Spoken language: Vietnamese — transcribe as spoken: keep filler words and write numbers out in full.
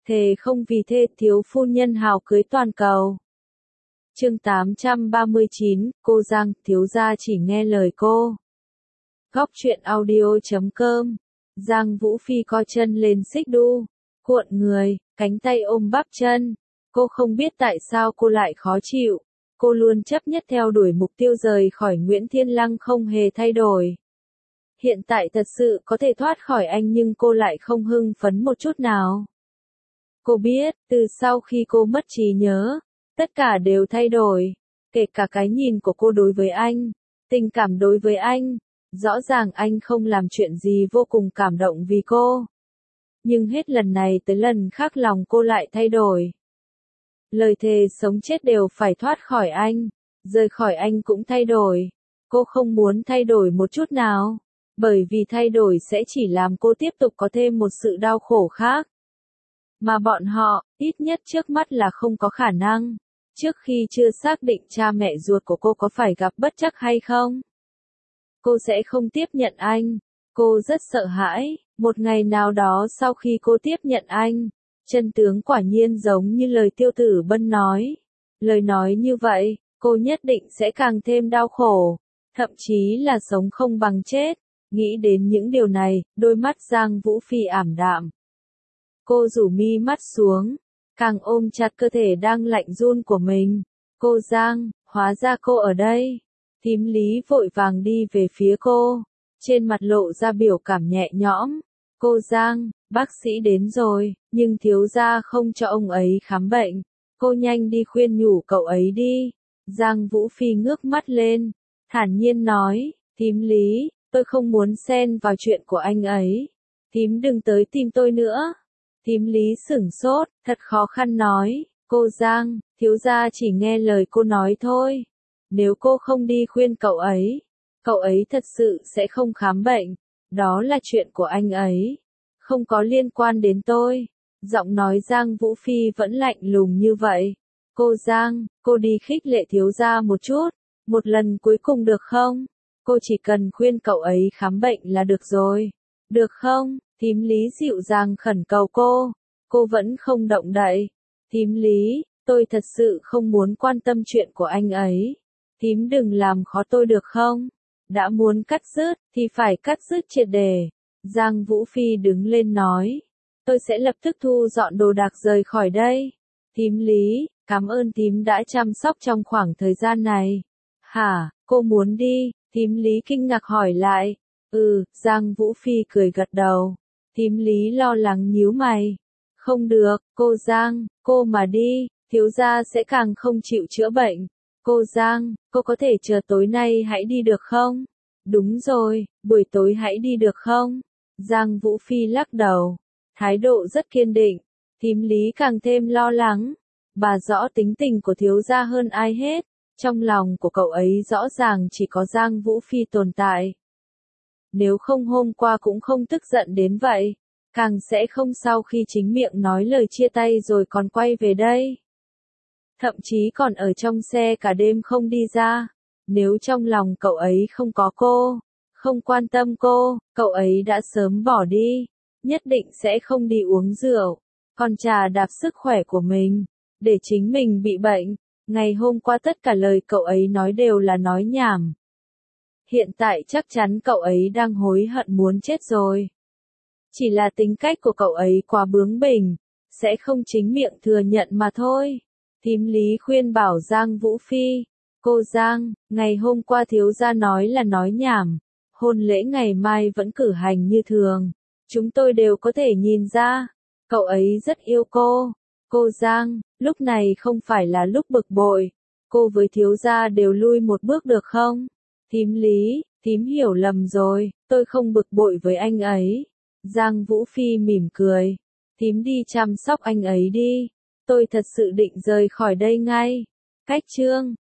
thề không vì thê thiếu phu nhân hào cưới toàn cầu. Chương tám trăm ba mươi chín, cô Giang, thiếu gia chỉ nghe lời cô. Góc truyện audio chấm com. Giang Vũ Phi co chân lên xích đu, cuộn người, cánh tay ôm bắp chân. Cô không biết tại sao cô lại khó chịu. Cô luôn chấp nhất theo đuổi mục tiêu rời khỏi Nguyễn Thiên Lăng không hề thay đổi. Hiện tại thật sự có thể thoát khỏi anh nhưng cô lại không hưng phấn một chút nào. Cô biết, từ sau khi cô mất trí nhớ, tất cả đều thay đổi, kể cả cái nhìn của cô đối với anh, tình cảm đối với anh. Rõ ràng anh không làm chuyện gì vô cùng cảm động vì cô. Nhưng hết lần này tới lần khác lòng cô lại thay đổi. Lời thề sống chết đều phải thoát khỏi anh, rời khỏi anh cũng thay đổi. Cô không muốn thay đổi một chút nào, bởi vì thay đổi sẽ chỉ làm cô tiếp tục có thêm một sự đau khổ khác. Mà bọn họ, ít nhất trước mắt là không có khả năng, trước khi chưa xác định cha mẹ ruột của cô có phải gặp bất trắc hay không. Cô sẽ không tiếp nhận anh, cô rất sợ hãi, một ngày nào đó sau khi cô tiếp nhận anh, chân tướng quả nhiên giống như lời Tiêu Tử Bân nói. Lời nói như vậy, cô nhất định sẽ càng thêm đau khổ, thậm chí là sống không bằng chết. Nghĩ đến những điều này, đôi mắt Giang Vũ Phi ảm đạm. Cô rủ mi mắt xuống, càng ôm chặt cơ thể đang lạnh run của mình. Cô Giang, hóa ra cô ở đây. Thím Lý vội vàng đi về phía cô, trên mặt lộ ra biểu cảm nhẹ nhõm. Cô Giang, bác sĩ đến rồi, nhưng thiếu gia không cho ông ấy khám bệnh. Cô nhanh đi khuyên nhủ cậu ấy đi. Giang Vũ Phi ngước mắt lên, thản nhiên nói, thím Lý, tôi không muốn xen vào chuyện của anh ấy. Thím đừng tới tìm tôi nữa. Thím Lý sửng sốt, thật khó khăn nói, cô Giang, thiếu gia chỉ nghe lời cô nói thôi. Nếu cô không đi khuyên cậu ấy, cậu ấy thật sự sẽ không khám bệnh. Đó là chuyện của anh ấy, không có liên quan đến tôi. Giọng nói Giang Vũ Phi vẫn lạnh lùng như vậy. Cô Giang, cô đi khích lệ thiếu gia một chút, một lần cuối cùng được không? Cô chỉ cần khuyên cậu ấy khám bệnh là được rồi. Được không? Thím Lý dịu dàng khẩn cầu cô. Cô vẫn không động đậy. Thím Lý, tôi thật sự không muốn quan tâm chuyện của anh ấy. Thím đừng làm khó tôi được không? Đã muốn cắt dứt, thì phải cắt dứt triệt để. Giang Vũ Phi đứng lên nói. Tôi sẽ lập tức thu dọn đồ đạc rời khỏi đây. Thím Lý, cảm ơn thím đã chăm sóc trong khoảng thời gian này. Hả, cô muốn đi? Thím Lý kinh ngạc hỏi lại. Ừ, Giang Vũ Phi cười gật đầu. Thím Lý lo lắng nhíu mày. Không được, cô Giang, cô mà đi, thiếu gia sẽ càng không chịu chữa bệnh. Cô Giang, cô có thể chờ tối nay hãy đi được không? Đúng rồi, buổi tối hãy đi được không? Giang Vũ Phi lắc đầu, thái độ rất kiên định. Thím Lý càng thêm lo lắng. Bà rõ tính tình của thiếu gia hơn ai hết. Trong lòng của cậu ấy rõ ràng chỉ có Giang Vũ Phi tồn tại. Nếu không hôm qua cũng không tức giận đến vậy, càng sẽ không sau khi chính miệng nói lời chia tay rồi còn quay về đây. Thậm chí còn ở trong xe cả đêm không đi ra. Nếu trong lòng cậu ấy không có cô, không quan tâm cô, cậu ấy đã sớm bỏ đi, nhất định sẽ không đi uống rượu, còn trà đạp sức khỏe của mình, để chính mình bị bệnh. Ngày hôm qua tất cả lời cậu ấy nói đều là nói nhảm. Hiện tại chắc chắn cậu ấy đang hối hận muốn chết rồi. Chỉ là tính cách của cậu ấy quá bướng bỉnh, sẽ không chính miệng thừa nhận mà thôi. Thím Lý khuyên bảo Giang Vũ Phi. Cô Giang, ngày hôm qua thiếu gia nói là nói nhảm. Hôn lễ ngày mai vẫn cử hành như thường. Chúng tôi đều có thể nhìn ra. Cậu ấy rất yêu cô. Cô Giang, lúc này không phải là lúc bực bội. Cô với thiếu gia đều lui một bước được không? Thím Lý, thím hiểu lầm rồi, tôi không bực bội với anh ấy. Giang Vũ Phi mỉm cười. Thím đi chăm sóc anh ấy đi. Tôi thật sự định rời khỏi đây ngay. Cách chương